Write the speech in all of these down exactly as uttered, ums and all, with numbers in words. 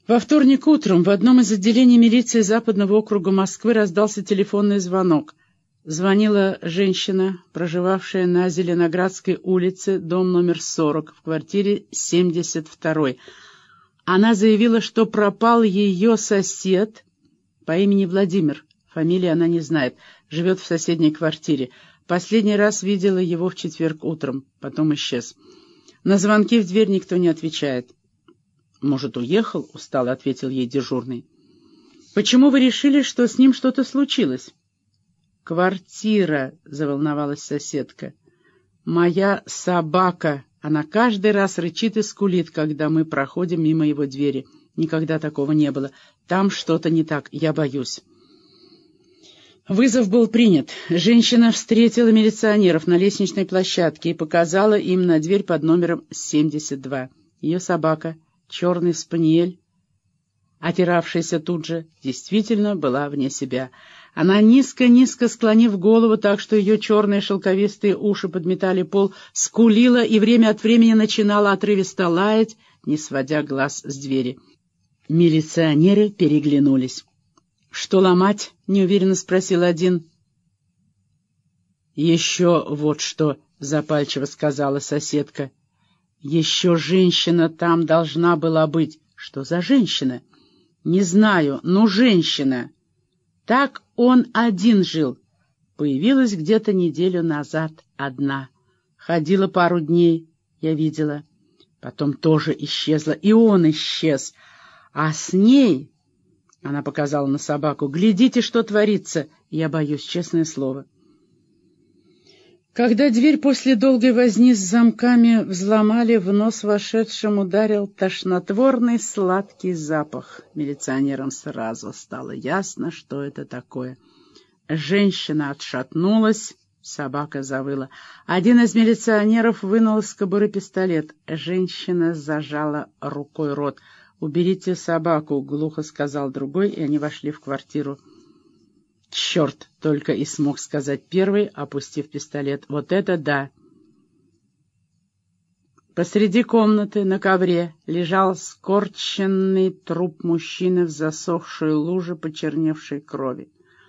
Во вторник утром в одном из отделений милиции Западного округа Москвы раздался телефонный звонок. Звонила женщина, проживавшая на Зеленоградской улице, дом номер сорок, в квартире семьдесят два. Она заявила, что пропал ее сосед по имени Владимир. Фамилии она не знает, живет в соседней квартире. Последний раз видела его в четверг утром, потом исчез. На звонки в дверь никто не отвечает. «Может, уехал?» — устало ответил ей дежурный. «Почему вы решили, что с ним что-то случилось?» «Квартира», — заволновалась соседка. «Моя собака. Она каждый раз рычит и скулит, когда мы проходим мимо его двери. Никогда такого не было. Там что-то не так. Я боюсь». Вызов был принят. Женщина встретила милиционеров на лестничной площадке и показала им на дверь под номером семьдесят два. Ее собака, черный спаниель, отиравшаяся тут же, действительно была вне себя. Она, низко-низко склонив голову так, что ее черные шелковистые уши подметали пол, скулила и время от времени начинала отрывисто лаять, не сводя глаз с двери. Милиционеры переглянулись. «Что ломать?» — неуверенно спросил один. «Еще вот что», — запальчиво сказала соседка. «Еще женщина там должна была быть». «Что за женщина?» «Не знаю, но женщина. Так он один жил. Появилась где-то неделю назад одна. Ходила пару дней, я видела. Потом тоже исчезла, и он исчез. А с ней...» Она показала на собаку. «Глядите, что творится!» Я боюсь, честное слово. Когда дверь после долгой возни с замками взломали, в нос вошедшим ударил тошнотворный сладкий запах. Милиционерам сразу стало ясно, что это такое. Женщина отшатнулась, собака завыла. Один из милиционеров вынул из кобуры пистолет. Женщина зажала рукой рот. «Уберите собаку», — глухо сказал другой, и они вошли в квартиру. «Черт!» — только и смог сказать первый, опустив пистолет. «Вот это да!» Посреди комнаты на ковре лежал скорченный труп мужчины в засохшей луже почерневшей крови.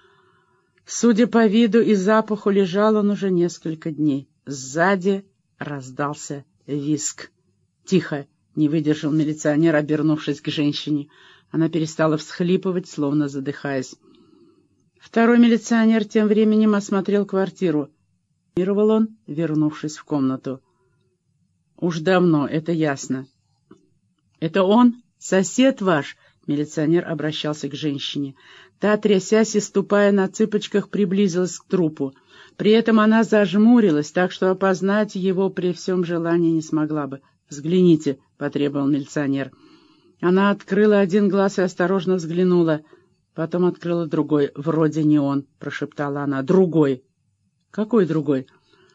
Судя по виду и запаху, лежал он уже несколько дней. Сзади раздался визг. «Тихо!» — не выдержал милиционер, обернувшись к женщине. Она перестала всхлипывать, словно задыхаясь. Второй милиционер тем временем осмотрел квартиру. Мировал он, вернувшись в комнату. «Уж давно, это ясно». «Это он? Сосед ваш?» — милиционер обращался к женщине. Та, трясясь и ступая на цыпочках, приблизилась к трупу. При этом она зажмурилась, так что опознать его при всем желании не смогла бы. «Взгляните», — потребовал милиционер. Она открыла один глаз и осторожно взглянула. Потом открыла другой. «Вроде не он», — прошептала она. «Другой». «Какой другой?»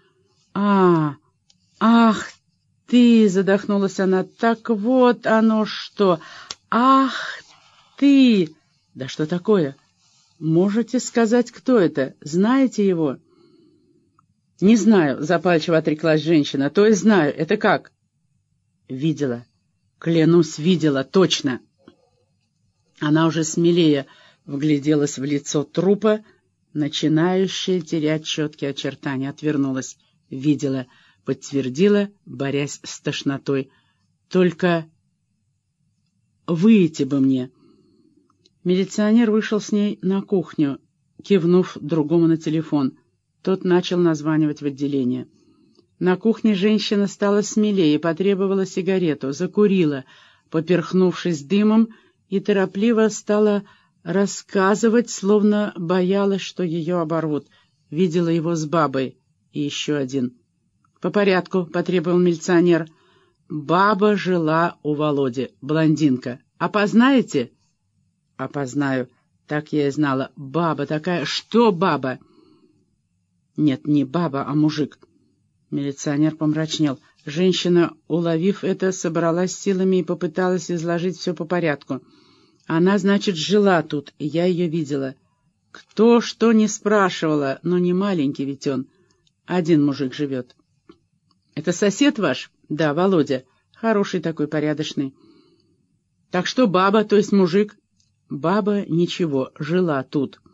«А, ах ты!» — задохнулась она. «Так вот оно что! Ах ты! Да что такое? Можете сказать, кто это? Знаете его?» «Не знаю», — запальчиво отреклась женщина. «То есть знаю. Это как?» «Видела. Клянусь, видела. Точно». Она уже смелее вгляделась в лицо трупа, начинающее терять четкие очертания. Отвернулась. «Видела», — подтвердила, борясь с тошнотой. «Только выйти бы мне». Милиционер вышел с ней на кухню, кивнув другому на телефон. Тот начал названивать в отделение. На кухне женщина стала смелее и потребовала сигарету, закурила, поперхнувшись дымом, и торопливо стала рассказывать, словно боялась, что ее оборвут. Видела его с бабой. И еще один. «По порядку», — потребовал милиционер. «Баба жила у Володи, блондинка. Опознаете?» «Опознаю. Так я и знала. Баба такая. Что баба?» «Нет, не баба, а мужик». Милиционер помрачнел. Женщина, уловив это, собралась силами и попыталась изложить все по порядку. «Она, значит, жила тут, и я ее видела. Кто что не спрашивала, но не маленький ведь он. Один мужик живет». «Это сосед ваш?» «Да, Володя. Хороший такой, порядочный». Так что баба, то есть мужик? Баба ничего, жила тут.